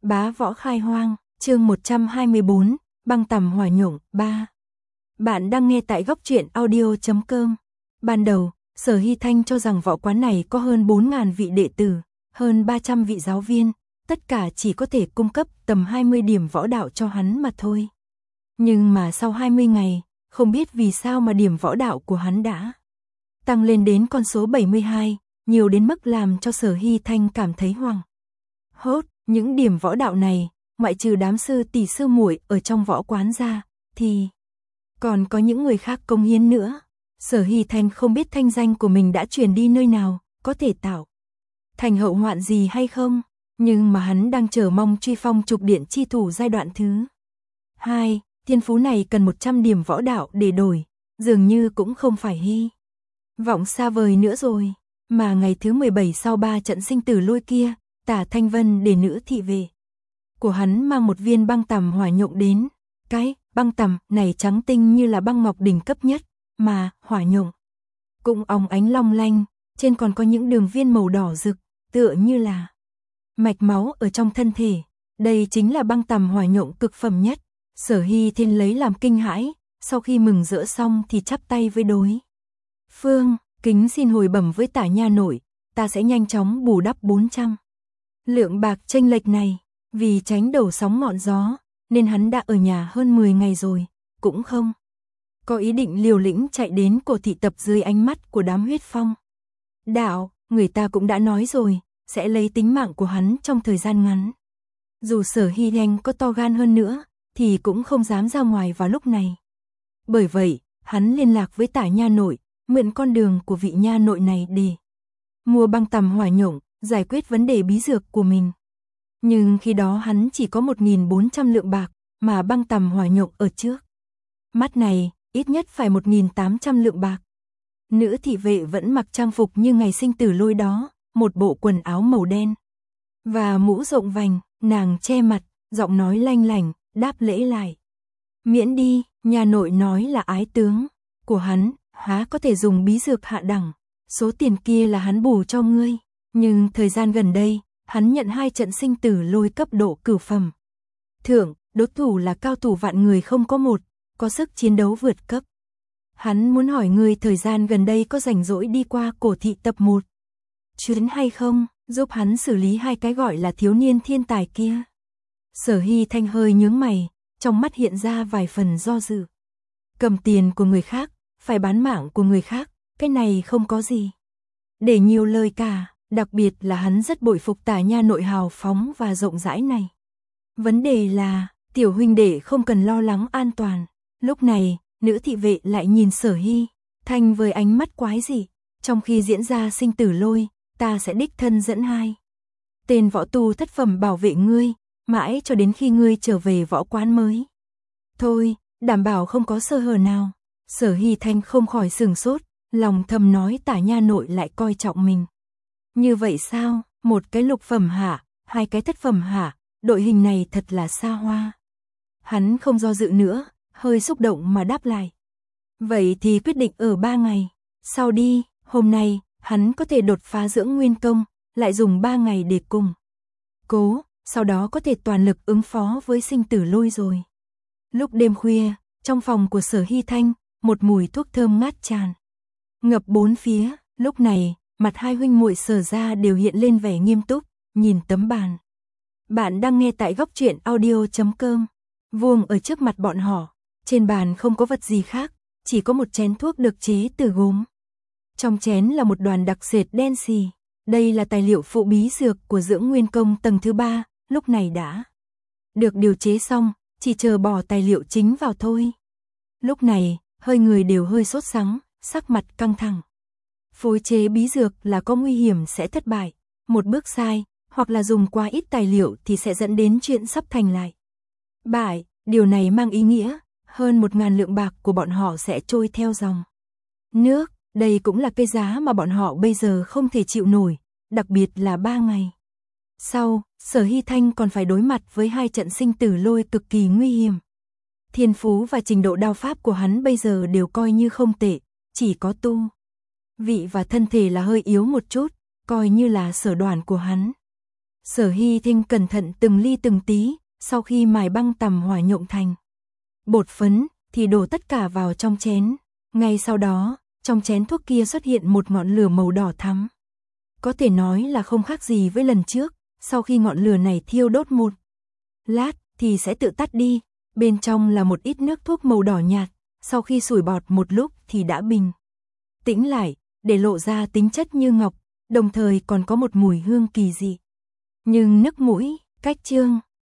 Bá võ khai hoang, chương 124, băng tầm hỏa nhộng, 3. Bạn đang nghe tại góc truyện audio.com. Ban đầu, Sở Hy Thanh cho rằng võ quán này có hơn 4.000 vị đệ tử, hơn 300 vị giáo viên, tất cả chỉ có thể cung cấp tầm 20 điểm võ đạo cho hắn mà thôi. Nhưng mà sau 20 ngày, không biết vì sao mà điểm võ đạo của hắn đã tăng lên đến con số 72, nhiều đến mức làm cho Sở Hy Thanh cảm thấy hoảng hốt. Những điểm võ đạo này, ngoại trừ đám sư tỷ sư muội ở trong võ quán ra, thì còn có những người khác cống hiến nữa. Sở Hy Thanh không biết thanh danh của mình đã truyền đi nơi nào, có thể tạo thành hậu hoạn gì hay không, nhưng mà hắn đang chờ mong truy phong trục điện chi thủ giai đoạn thứ 2, thiên phú này cần 100 điểm võ đạo để đổi, dường như cũng không phải hy vọng xa vời nữa rồi. Mà ngày thứ 17 sau 3 trận sinh tử lôi kia, Tả Thanh Vân để nữ thị vệ của hắn mang một viên băng tầm hỏa nhộng đến. Cái băng tầm này trắng tinh như là băng ngọc đỉnh cấp nhất, mà hỏa nhộng cũng óng ánh long lanh, trên còn có những đường viên màu đỏ rực, tựa như là mạch máu ở trong thân thể. Đây chính là băng tầm hỏa nhộng cực phẩm nhất. Sở Hy Thiên lấy làm kinh hãi, sau khi mừng rỡ xong thì chắp tay với đối phương, kính xin hồi bẩm với Tả nha nội, ta sẽ nhanh chóng bù đắp 400 lượng bạc chênh lệch này. Vì tránh đầu sóng ngọn gió, nên hắn đã ở nhà hơn 10 ngày rồi, cũng không có ý định liều lĩnh chạy đến cổ thị tập dưới ánh mắt của đám huyết phong đạo. Người ta cũng đã nói rồi, sẽ lấy tính mạng của hắn trong thời gian ngắn. Dù Sở Hy Thanh có to gan hơn nữa, thì cũng không dám ra ngoài vào lúc này. Bởi vậy, hắn liên lạc với Tả nha nội, mượn con đường của vị nha nội này để mua băng tầm hỏa nhộng, giải quyết vấn đề bí dược của mình. Nhưng khi đó hắn chỉ có 1.400 lượng bạc, mà băng tầm hỏa nhộng ở trước mắt này, ít nhất phải 1.800 lượng bạc. Nữ thị vệ vẫn mặc trang phục như ngày sinh tử lôi đó, một bộ quần áo màu đen và mũ rộng vành, nàng che mặt, giọng nói lanh lảnh, đáp lễ lại. Miễn đi, nhà nội nói là ái tướng của hắn, há có thể dùng bí dược hạ đẳng, số tiền kia là hắn bù cho ngươi. Nhưng thời gian gần đây, hắn nhận 2 trận sinh tử lôi cấp độ cửu phẩm thượng, đối thủ là cao thủ vạn người không có một, có sức chiến đấu vượt cấp. Hắn muốn hỏi ngươi thời gian gần đây có rảnh rỗi đi qua cổ thị tập 1 chuyến hay không, giúp hắn xử lý 2 cái gọi là thiếu niên thiên tài kia. Sở Hy Thanh hơi nhướng mày, trong mắt hiện ra vài phần do dự. Cầm tiền của người khác, phải bán mạng của người khác, cái này không có gì để nhiều lời cả. Đặc biệt là hắn rất bội phục Tả nha nội hào phóng và rộng rãi này. Vấn đề là, tiểu huynh đệ không cần lo lắng an toàn. Lúc này, nữ thị vệ lại nhìn Sở Hy Thanh với ánh mắt quái dị. Trong khi diễn ra sinh tử lôi, ta sẽ đích thân dẫn 2 tên võ tu thất phẩm bảo vệ ngươi, mãi cho đến khi ngươi trở về võ quán mới thôi, đảm bảo không có sơ hở nào. Sở Hy Thanh không khỏi sửng sốt, lòng thầm nói Tả nha nội lại coi trọng mình. Như vậy sao, 1 cái lục phẩm hả, 2 cái thất phẩm hả, đội hình này thật là xa hoa. Hắn không do dự nữa, hơi xúc động mà đáp lại. Vậy thì quyết định ở 3 ngày sau đi, hôm nay, hắn có thể đột phá dưỡng nguyên công, lại dùng 3 ngày để cùng cố, sau đó có thể toàn lực ứng phó với sinh tử lôi rồi. Lúc đêm khuya, trong phòng của Sở Hy Thanh, một mùi thuốc thơm ngát tràn ngập bốn phía. Lúc này, mặt 2 huynh muội Sở gia đều hiện lên vẻ nghiêm túc, nhìn tấm bàn. Bạn đang nghe tại góc truyện audio.com. Vuông ở trước mặt bọn họ, trên bàn không có vật gì khác, chỉ có một chén thuốc được chế từ gốm. Trong chén là một đoàn đặc sệt đen xì. Đây là tài liệu phụ bí dược của dưỡng nguyên công tầng thứ 3, lúc này đã được điều chế xong, chỉ chờ bỏ tài liệu chính vào thôi. Lúc này, hơi người đều hơi sốt sắng, sắc mặt căng thẳng. Phối chế bí dược là có nguy hiểm sẽ thất bại, một bước sai, hoặc là dùng quá ít tài liệu thì sẽ dẫn đến chuyện sắp thành lại bại. Điều này mang ý nghĩa, hơn 1.000 lượng bạc của bọn họ sẽ trôi theo dòng nước. Đây cũng là cái giá mà bọn họ bây giờ không thể chịu nổi, đặc biệt là 3 ngày sau, Sở Hy Thanh còn phải đối mặt với 2 trận sinh tử lôi cực kỳ nguy hiểm. Thiên phú và trình độ đao pháp của hắn bây giờ đều coi như không tệ, chỉ có tu vị và thân thể là hơi yếu một chút, coi như là sở đoàn của hắn Sở Hy Thinh cẩn thận từng ly từng tí, sau khi mài băng tằm hỏa nhộng thành bột phấn, thì đổ tất cả vào trong chén. Ngay sau đó, trong chén thuốc kia xuất hiện một ngọn lửa màu đỏ thắm. Có thể nói là không khác gì với lần trước, sau khi ngọn lửa này thiêu đốt một lát, thì sẽ tự tắt đi. Bên trong là một ít nước thuốc màu đỏ nhạt, sau khi sủi bọt một lúc thì đã bình tĩnh lại, để lộ ra tính chất như ngọc, đồng thời còn có một mùi hương kỳ dị. Nhưng nức mũi, cách chương